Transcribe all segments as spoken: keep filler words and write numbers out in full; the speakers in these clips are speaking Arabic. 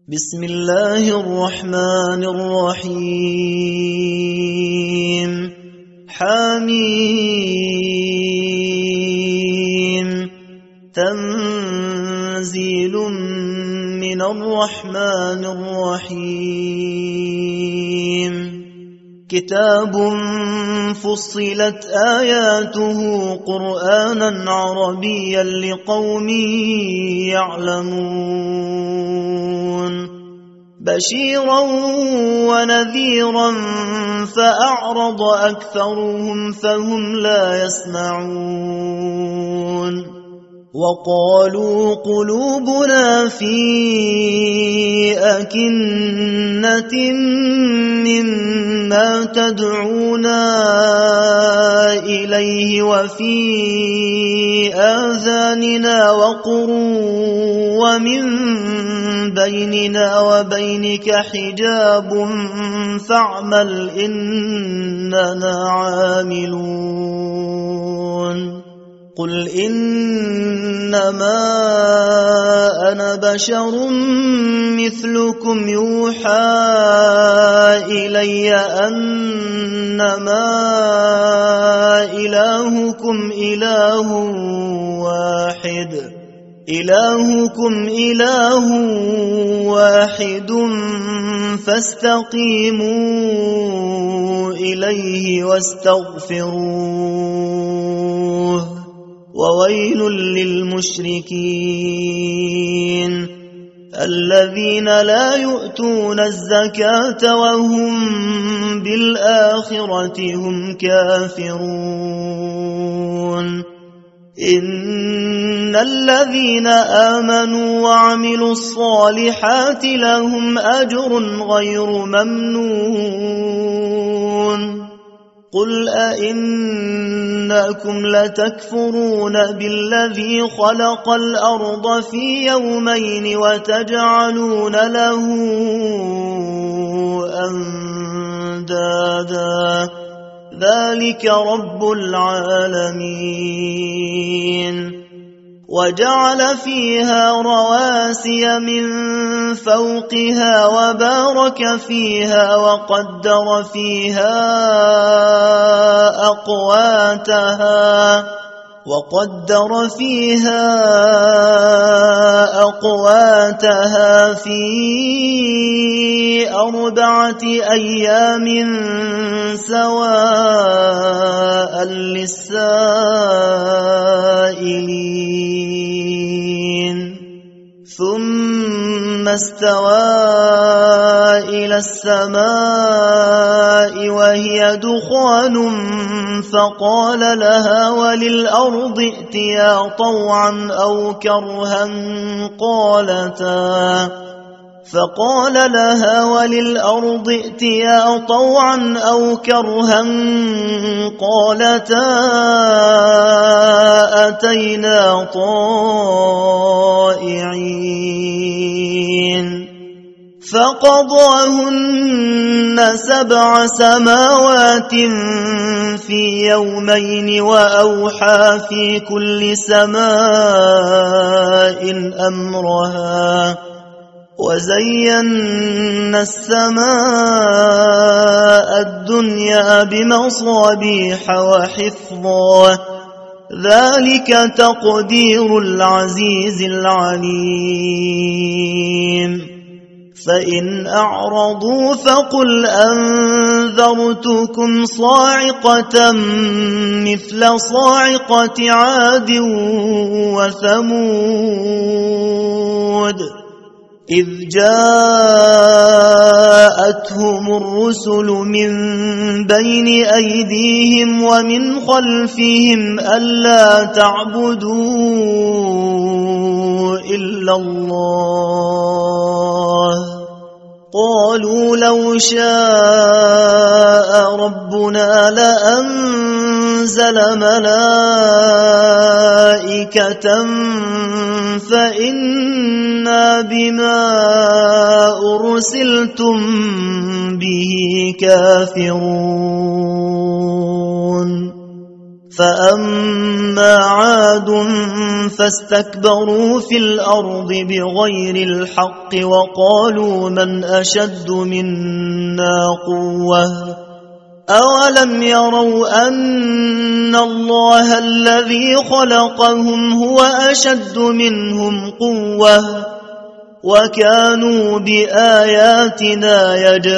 بسم الله الرحمن الرحيم حميم تنزيل من الرحمن الرحيم كتاب فصلت آياته قرآنا عربيا لقوم يعلمون بشيرا ونذيرا فأعرض أكثرهم فهم لا يسمعون وقالوا قلوبنا في أكنة مما تدعونا إليه وفي آذاننا وقر ومن بيننا وبينك حجاب فاعمل إننا عاملون قل إنما أنا بشر مثلكم يوحى إلي أنما إلهكم إله واحد إلهكم إله واحد فاستقيموا إليه واستغفروه وويل للمشركين الذين لا يؤتون الزكاة وهم بالآخرة هم كافرون إن الذين آمنوا وعملوا الصالحات لهم أجر غير ممنون قل أئنكم لتكفرون بالذي خلق الأرض في يومين وتجعلون له أندادا ذلك رب العالمين وجعل فيها رواسي من فوقها وبارك فيها وقدر فيها أقواتها وقدر فيها أقواتها في أربعة أيام سواء للسائلين ثم استوى إلى السماء وهي دخان فقال لها وللأرض ائتيا طوعا أو كرها قالتا فقال لها وللأرض ائتيا طوعا أو كرها قالتا أتينا طائعين فقضاهن سبع سماوات في يومين وأوحى في كل سماء أمرها وزينا السماء الدنيا بمصابيح وحفظا ذلك تقدير العزيز العليم فإن أعرضوا فقل أنذرتكم صاعقة مثل صاعقة عاد وثمود إذ جاءتهم الرسل من بين أيديهم ومن خلفهم ألا تعبدوا إلا الله قالوا لو شاء ربنا لأنزل ملائكة فإنا بما أرسلتم به كافرون فأما عاد فاستكبروا في الأرض بغير الحق وقالوا من أشد منا قوة أولم يروا أن الله الذي خلقهم هو أشد منهم قوة وكانوا بآياتنا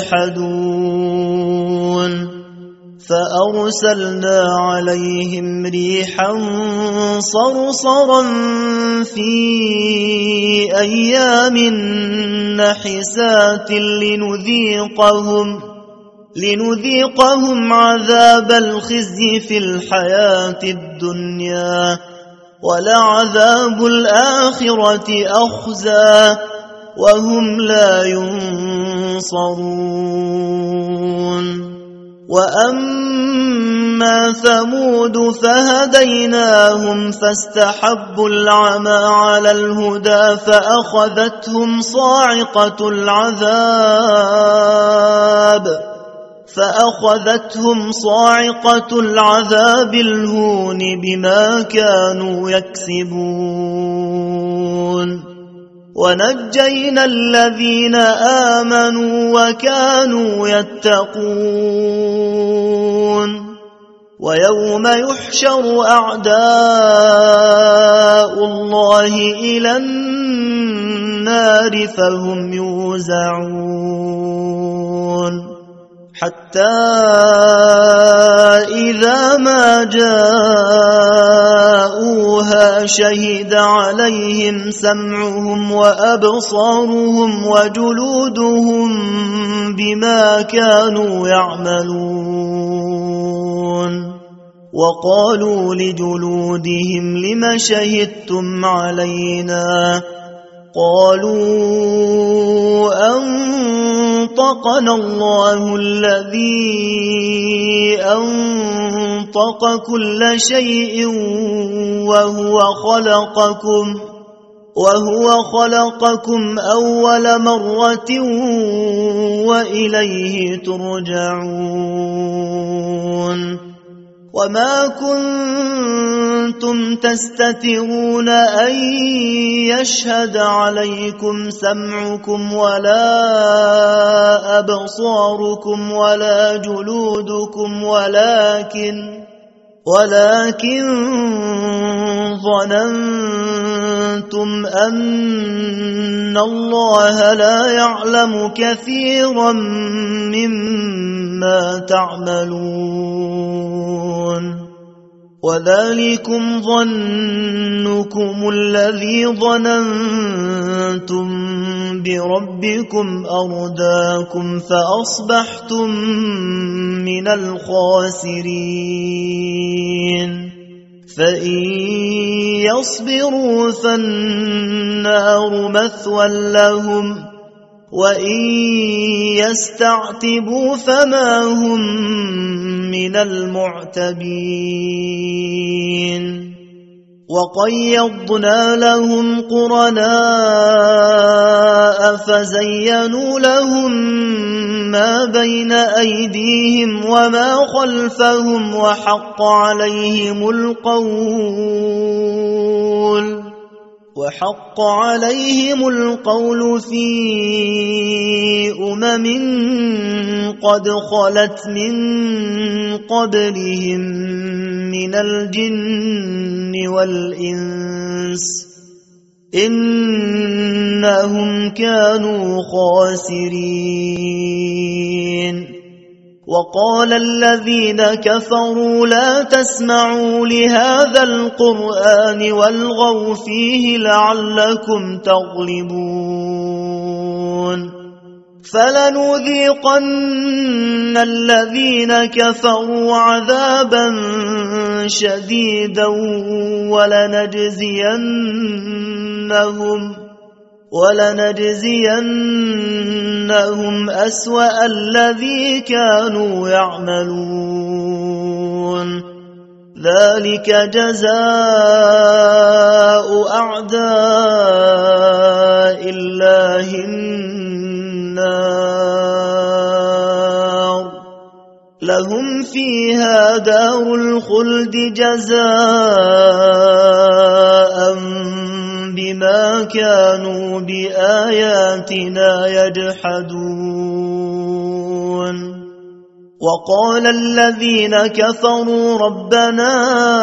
يجحدون فأرسلنا عليهم ريحا صرصرا في أيام نحسات لنذيقهم لنذيقهم عذاب الخزي في الحياة الدنيا ولعذاب الآخرة أخزى وهم لا ينصرون وأما ثمود فهديناهم فاستحبوا العمى على الهدى فأخذتهم صاعقة العذاب فأخذتهم صاعقة العذاب الهون بما كانوا يكسبون ونجينا الذين آمنوا وكانوا يتقون ويوم يحشر أعداء الله إلى النار فهم يوزعون حتى إذا ما جاءوها شهد عليهم سمعهم وأبصارهم وجلودهم بما كانوا يعملون وقالوا لجلودهم لم شهدتم علينا قالوا أنطقنا الله الذي أنطق كل شيء وهو خلقكم وهو خلقكم أول مرة وإليه ترجعون وما كنتم تستترون أن يشهد عليكم سمعكم ولا أبصاركم ولا جلودكم ولكن ولكن ظننتم أن الله لا يعلم كثيرا مما تعملون وذلكم ظنكم الذي ظننتم بربكم أرداكم فأصبحتم من الخاسرين فإن يصبروا فالنار مثوى لهم وإن يستعتبوا فما هم من المعتبين وقيضنا لهم قرناء فزينوا لهم ما بين أيديهم وما خلفهم وحق عليهم القول وحق عليهم القول في أمم قد خلت من قبلهم من الجن والإنس إنهم كانوا خاسرين وقال الذين كفروا لا تسمعوا لهذا القرآن والغوا فيه لعلكم تغلبون فلنذيقن الذين كفروا عذابا شديدا ولنجزينهم ولنجزينهم أسوأ الذي كانوا يعملون ذلك جزاء أعداء الله النار لهم فيها دار الخلد جزاء بما كانوا بآياتنا يجحدون وقال الذين كفروا ربنا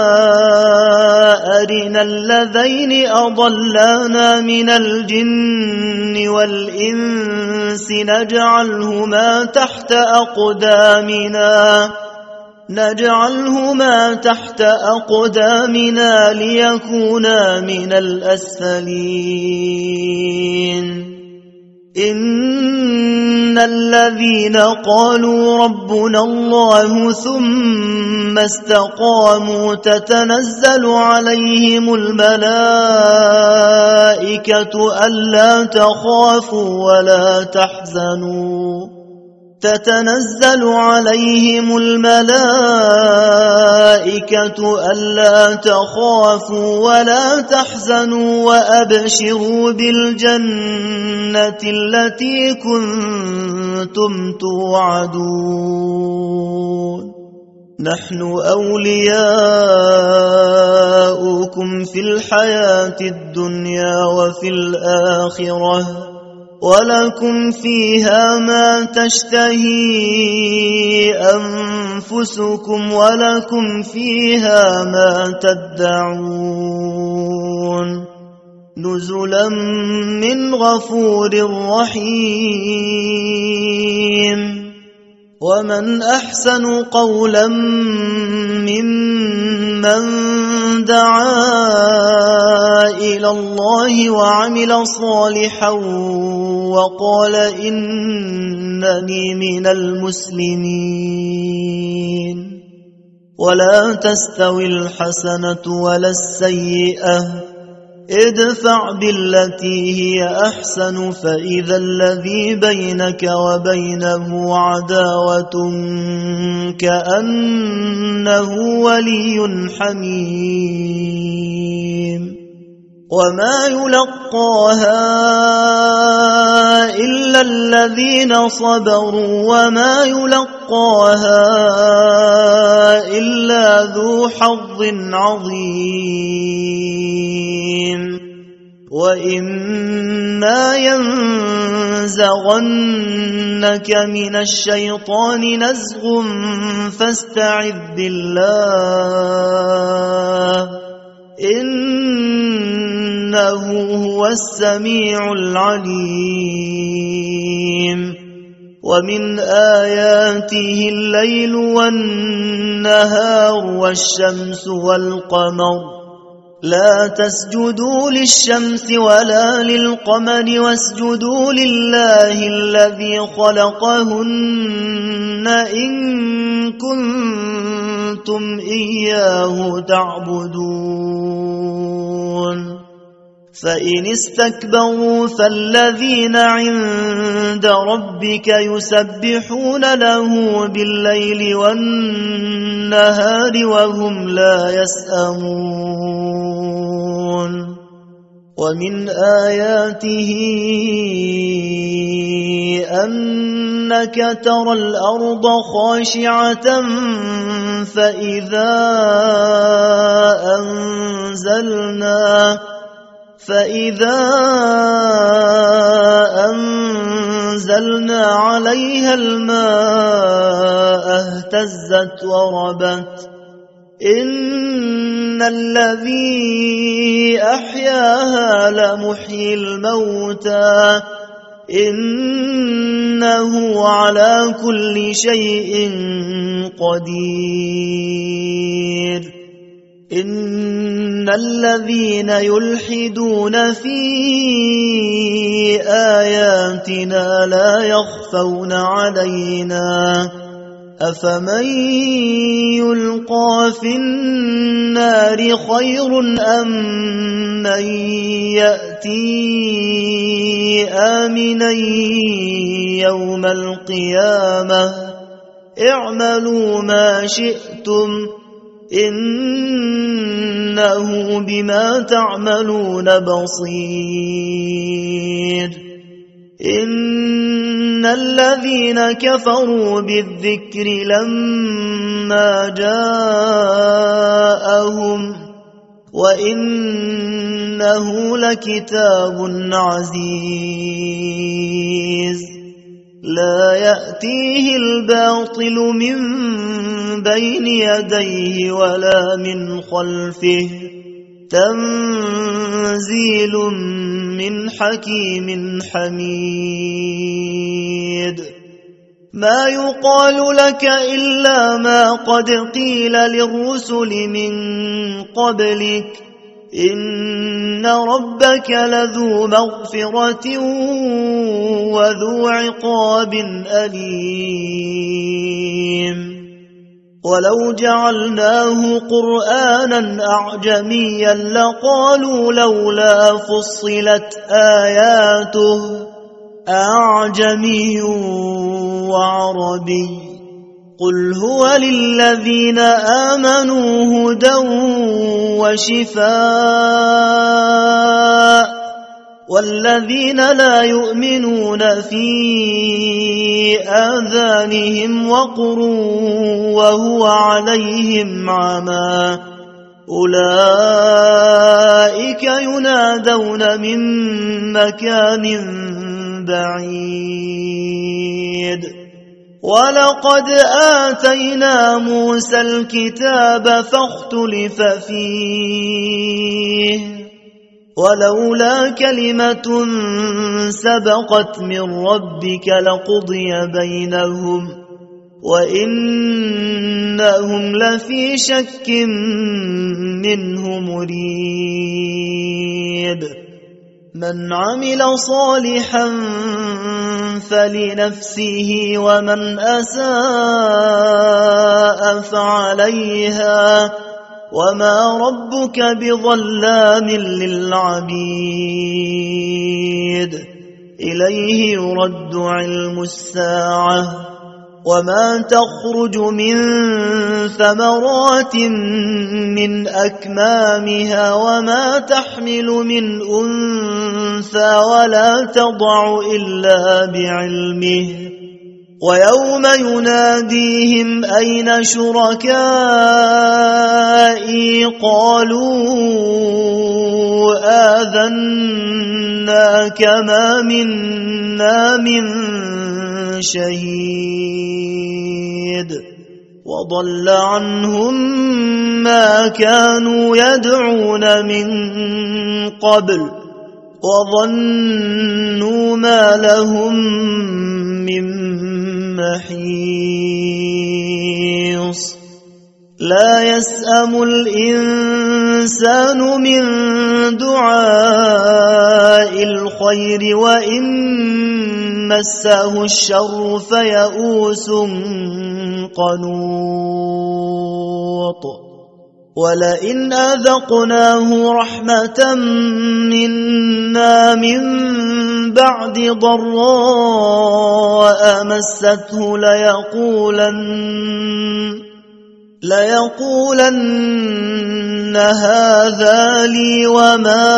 أرنا الذين أضلانا من الجن والإنس نجعلهما تحت أقدامنا نجعلهما تحت أقدامنا ليكونا من الأسفلين إن الذين قالوا ربنا الله ثم استقاموا تتنزل عليهم الملائكة ألا تخافوا ولا تحزنوا تتنزل عليهم الملائكة ألا تخافوا ولا تحزنوا وأبشروا بالجنة التي كنتم توعدون نحن أولياؤكم في الحياة الدنيا وفي الآخرة ولكم فيها ما تشتهي أنفسكم ولكم فيها ما تدعون نزلا من غفور رحيم ومن أحسن قولا ممن دعا إلى الله وعمل صالحا وقال إنني من المسلمين ولا تستوي الحسنة ولا السيئة ادفع بالتي هي أحسن فإذا الذي بينك وبينه عداوة كأنه ولي حميم وما يلقاها إلا الذين صبروا وما يلقاها إلا ذو حظ عظيم وإما ينزغنك من الشيطان نزغ فاستعذ بالله إنه هو السميع العليم ومن آياته الليل والنهار والشمس والقمر لا تسجدوا للشمس ولا للقمر واسجدوا لله الذي خلقهن إن كنتم إياه تعبدون فإن استكبروا فالذين عند ربك يسبحون له بالليل والنهار وهم لا يسأمون ومن آياته أنك ترى الأرض خاشعة فإذا أنزلنا فإذا أنزلنا عليها الماء اهتزت وربت إن الذي أحياها لمحيي الموتى إنه على كل شيء قدير إن الذين يلحدون في آياتنا لا يخفون علينا أفمن يلقى في النار خير أم من يأتي آمنا يوم القيامة اعملوا ما شئتم إنه بما تعملون بصير إن إن الذين كفروا بالذكر لما جاءهم وإنه لكتاب عزيز لا يأتيه الباطل من بين يديه ولا من خلفه تنزيل من حكيم حميد ما يقال لك إلا ما قد قيل للرسل من قبلك إن ربك لذو مغفرة وذو عقاب أليم ولو جعلناه قرآنا أعجميا لقالوا لولا فصلت آياته أعجمي وعربي قل هو للذين آمنوا هدى وشفاء والذين لا يؤمنون في آذانهم وقر وهو عليهم عمى أولئك ينادون من مكان بعيد ولقد آتينا موسى الكتاب فاختلف فيه ولولا كلمة سبقت من ربك لقضي بينهم وإنهم لفي شك منه مريب من عمل صالحا فلنفسه ومن أساء فعليها وما ربك بظلام للعبيد إليه يرد علم الساعة وما تخرج من ثمرات من أكمامها وما تحمل من أنثى ولا تضع إلا بعلمه ويوم يناديهم أين شركائي قالوا آذناك ما منا من شهيد وضل عنهم ما كانوا يدعون من قبل وظنوا ما لهم من محيص لا يسأم الإنسان من دعاء الخير وإن مسه الشر فيئوس قنوط ولئن أذقناه رحمة منا من بعد ضراء مسته ليقولن ليقولن هذا لي وما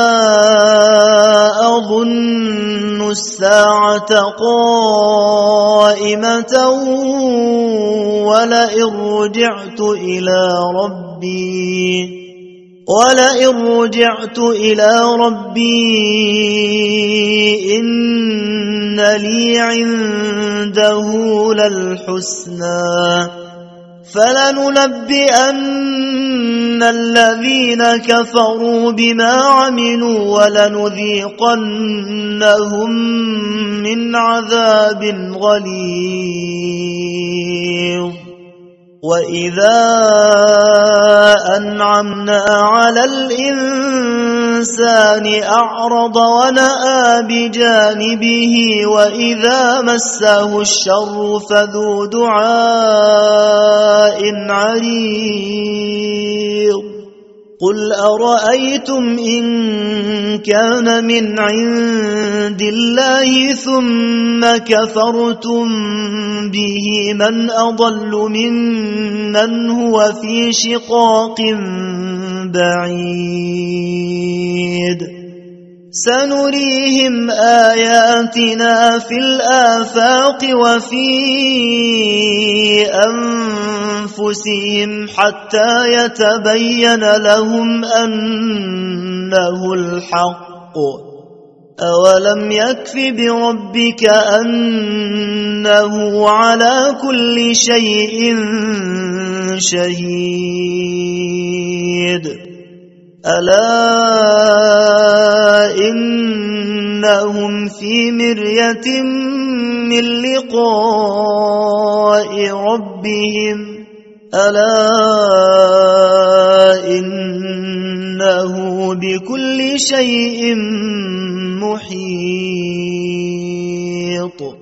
أظن الساعة قائمة ولئن رجعت إلى ربي ولئن رجعت إلى ربي إن لي عنده للحسنى فلننبئن الذين كفروا بما عملوا ولنذيقنهم من عذاب غليظ وإذا أنعمنا على الإنسان أعرض ونأى بجانبه وإذا مسه الشر فذو دعاء عريض قل أرأيتم إن كان من عند الله ثم كفرتم به من أضل ممن هو في شقاق بعيد سنريهم آياتنا في الآفاق وفي أنفسهم حتى يتبين لهم أنه الحق أولم يكف بربك أنه على كل شيء شهيد ألا إنهم في مرية من لقاء ربهم ألا إنه بكل شيء محيط